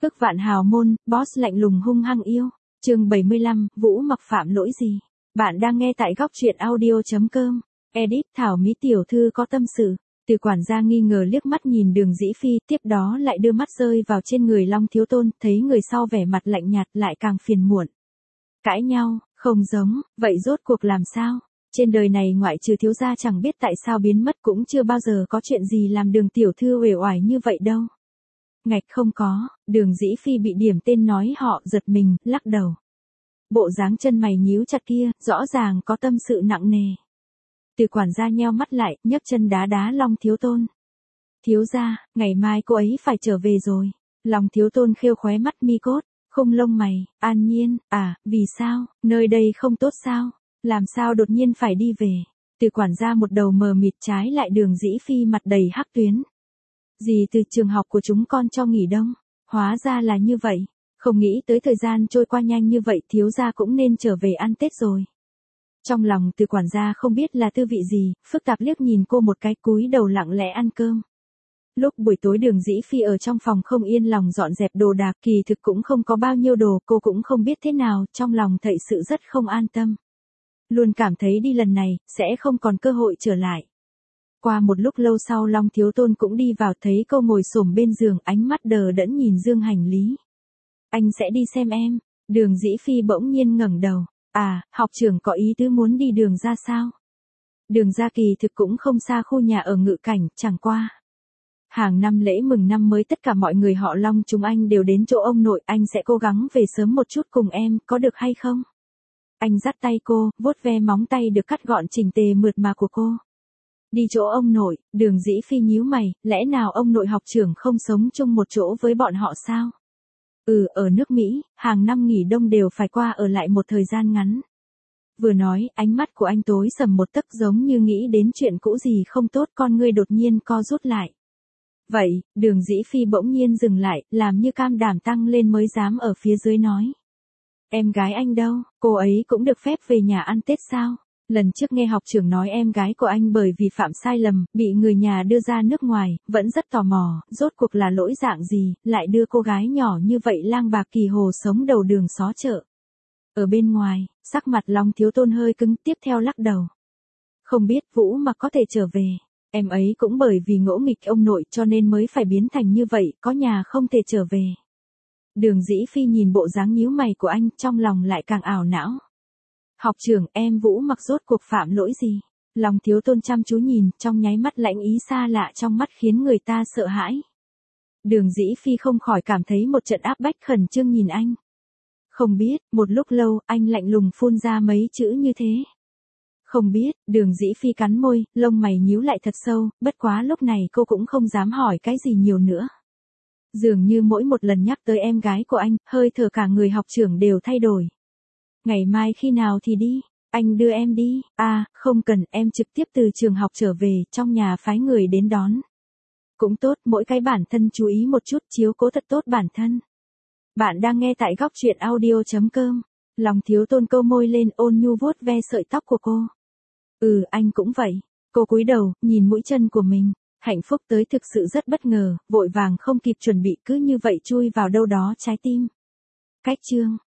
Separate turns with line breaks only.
Ức vạn hào môn, boss lạnh lùng hung hăng yêu. Chương 75, Vũ mặc phạm lỗi gì? Bạn đang nghe tại góc truyện audio.com. Edit Thảo Mỹ tiểu thư có tâm sự. Từ quản gia nghi ngờ liếc mắt nhìn Đường Dĩ Phi, tiếp đó lại đưa mắt rơi vào trên người Long Thiếu Tôn, thấy người sau vẻ mặt lạnh nhạt lại càng phiền muộn. Cãi nhau, không giống, vậy rốt cuộc làm sao? Trên đời này ngoại trừ thiếu gia chẳng biết tại sao biến mất cũng chưa bao giờ có chuyện gì làm Đường tiểu thư uể oải như vậy đâu. Ngạch không có, Đường Dĩ Phi bị điểm tên nói họ giật mình, lắc đầu. Bộ dáng chân mày nhíu chặt kia, rõ ràng có tâm sự nặng nề. Từ quản gia nheo mắt lại, nhấc chân đá đá Long Thiếu Tôn. Thiếu gia, ngày mai cô ấy phải trở về rồi. Long Thiếu Tôn khêu khóe mắt mi cốt, khum lông mày, An Nhiên, vì sao, nơi đây không tốt sao, làm sao đột nhiên phải đi về. Từ quản gia một đầu mờ mịt trái lại Đường Dĩ Phi mặt đầy hắc tuyến. Gì từ trường học của chúng con cho nghỉ đông, hóa ra là như vậy, không nghĩ tới thời gian trôi qua nhanh như vậy thiếu gia cũng nên trở về ăn Tết rồi. Trong lòng Từ quản gia không biết là tư vị gì, phức tạp liếc nhìn cô một cái cúi đầu lặng lẽ ăn cơm. Lúc buổi tối Đường Dĩ Phi ở trong phòng không yên lòng dọn dẹp đồ đạc, kỳ thực cũng không có bao nhiêu đồ, cô cũng không biết thế nào, trong lòng thật sự rất không an tâm. Luôn cảm thấy đi lần này, sẽ không còn cơ hội trở lại. Qua một lúc lâu sau Long Thiếu Tôn cũng đi vào, thấy cô ngồi xổm bên giường, ánh mắt đờ đẫn nhìn dương hành lý. Anh sẽ đi xem em. Đường Dĩ Phi bỗng nhiên ngẩng đầu. Học trưởng có ý tứ muốn đi đường ra sao? Đường ra kỳ thực cũng không xa khu nhà ở Ngự Cảnh, chẳng qua. Hàng năm lễ mừng năm mới tất cả mọi người họ Long chúng anh đều đến chỗ ông nội, anh sẽ cố gắng về sớm một chút cùng em, có được hay không? Anh dắt tay cô, vuốt ve móng tay được cắt gọn chỉnh tề mượt mà của cô. Đi chỗ ông nội, Đường Dĩ Phi nhíu mày, lẽ nào ông nội học trưởng không sống chung một chỗ với bọn họ sao? Ở nước Mỹ, hàng năm nghỉ đông đều phải qua ở lại một thời gian ngắn. Vừa nói, ánh mắt của anh tối sầm một tấc giống như nghĩ đến chuyện cũ gì không tốt, con ngươi đột nhiên co rút lại. Vậy, Đường Dĩ Phi bỗng nhiên dừng lại, làm như cam đảm tăng lên mới dám ở phía dưới nói. Em gái anh đâu, cô ấy cũng được phép về nhà ăn Tết sao? Lần trước nghe học trưởng nói em gái của anh bởi vì phạm sai lầm, bị người nhà đưa ra nước ngoài, vẫn rất tò mò, rốt cuộc là lỗi dạng gì, lại đưa cô gái nhỏ như vậy lang bạc kỳ hồ sống đầu đường xó chợ. Ở bên ngoài, sắc mặt Long Thiếu Tôn hơi cứng, tiếp theo lắc đầu. Không biết Vũ mà có thể trở về, em ấy cũng bởi vì ngỗ nghịch ông nội cho nên mới phải biến thành như vậy, có nhà không thể trở về. Đường Dĩ Phi nhìn bộ dáng nhíu mày của anh, trong lòng lại càng ảo não. Học trưởng, em Vũ mặc rốt cuộc phạm lỗi gì? Long Thiếu Tôn chăm chú nhìn, trong nháy mắt lãnh ý xa lạ trong mắt khiến người ta sợ hãi. Đường Dĩ Phi không khỏi cảm thấy một trận áp bách khẩn trương nhìn anh. Không biết, một lúc lâu, anh lạnh lùng phun ra mấy chữ như thế. Không biết, Đường Dĩ Phi cắn môi, lông mày nhíu lại thật sâu, bất quá lúc này cô cũng không dám hỏi cái gì nhiều nữa. Dường như mỗi một lần nhắc tới em gái của anh, hơi thở cả người học trưởng đều thay đổi. Ngày mai khi nào thì đi, anh đưa em đi, không cần, em trực tiếp từ trường học trở về, trong nhà phái người đến đón. Cũng tốt, mỗi cái bản thân chú ý một chút, chiếu cố thật tốt bản thân. Bạn đang nghe tại góc truyện audio.com. Long Thiếu Tôn câu môi lên ôn nhu vuốt ve sợi tóc của cô. Anh cũng vậy. Cô cúi đầu, nhìn mũi chân của mình. Hạnh phúc tới thực sự rất bất ngờ, vội vàng không kịp chuẩn bị cứ như vậy chui vào đâu đó trái tim. Cách chương.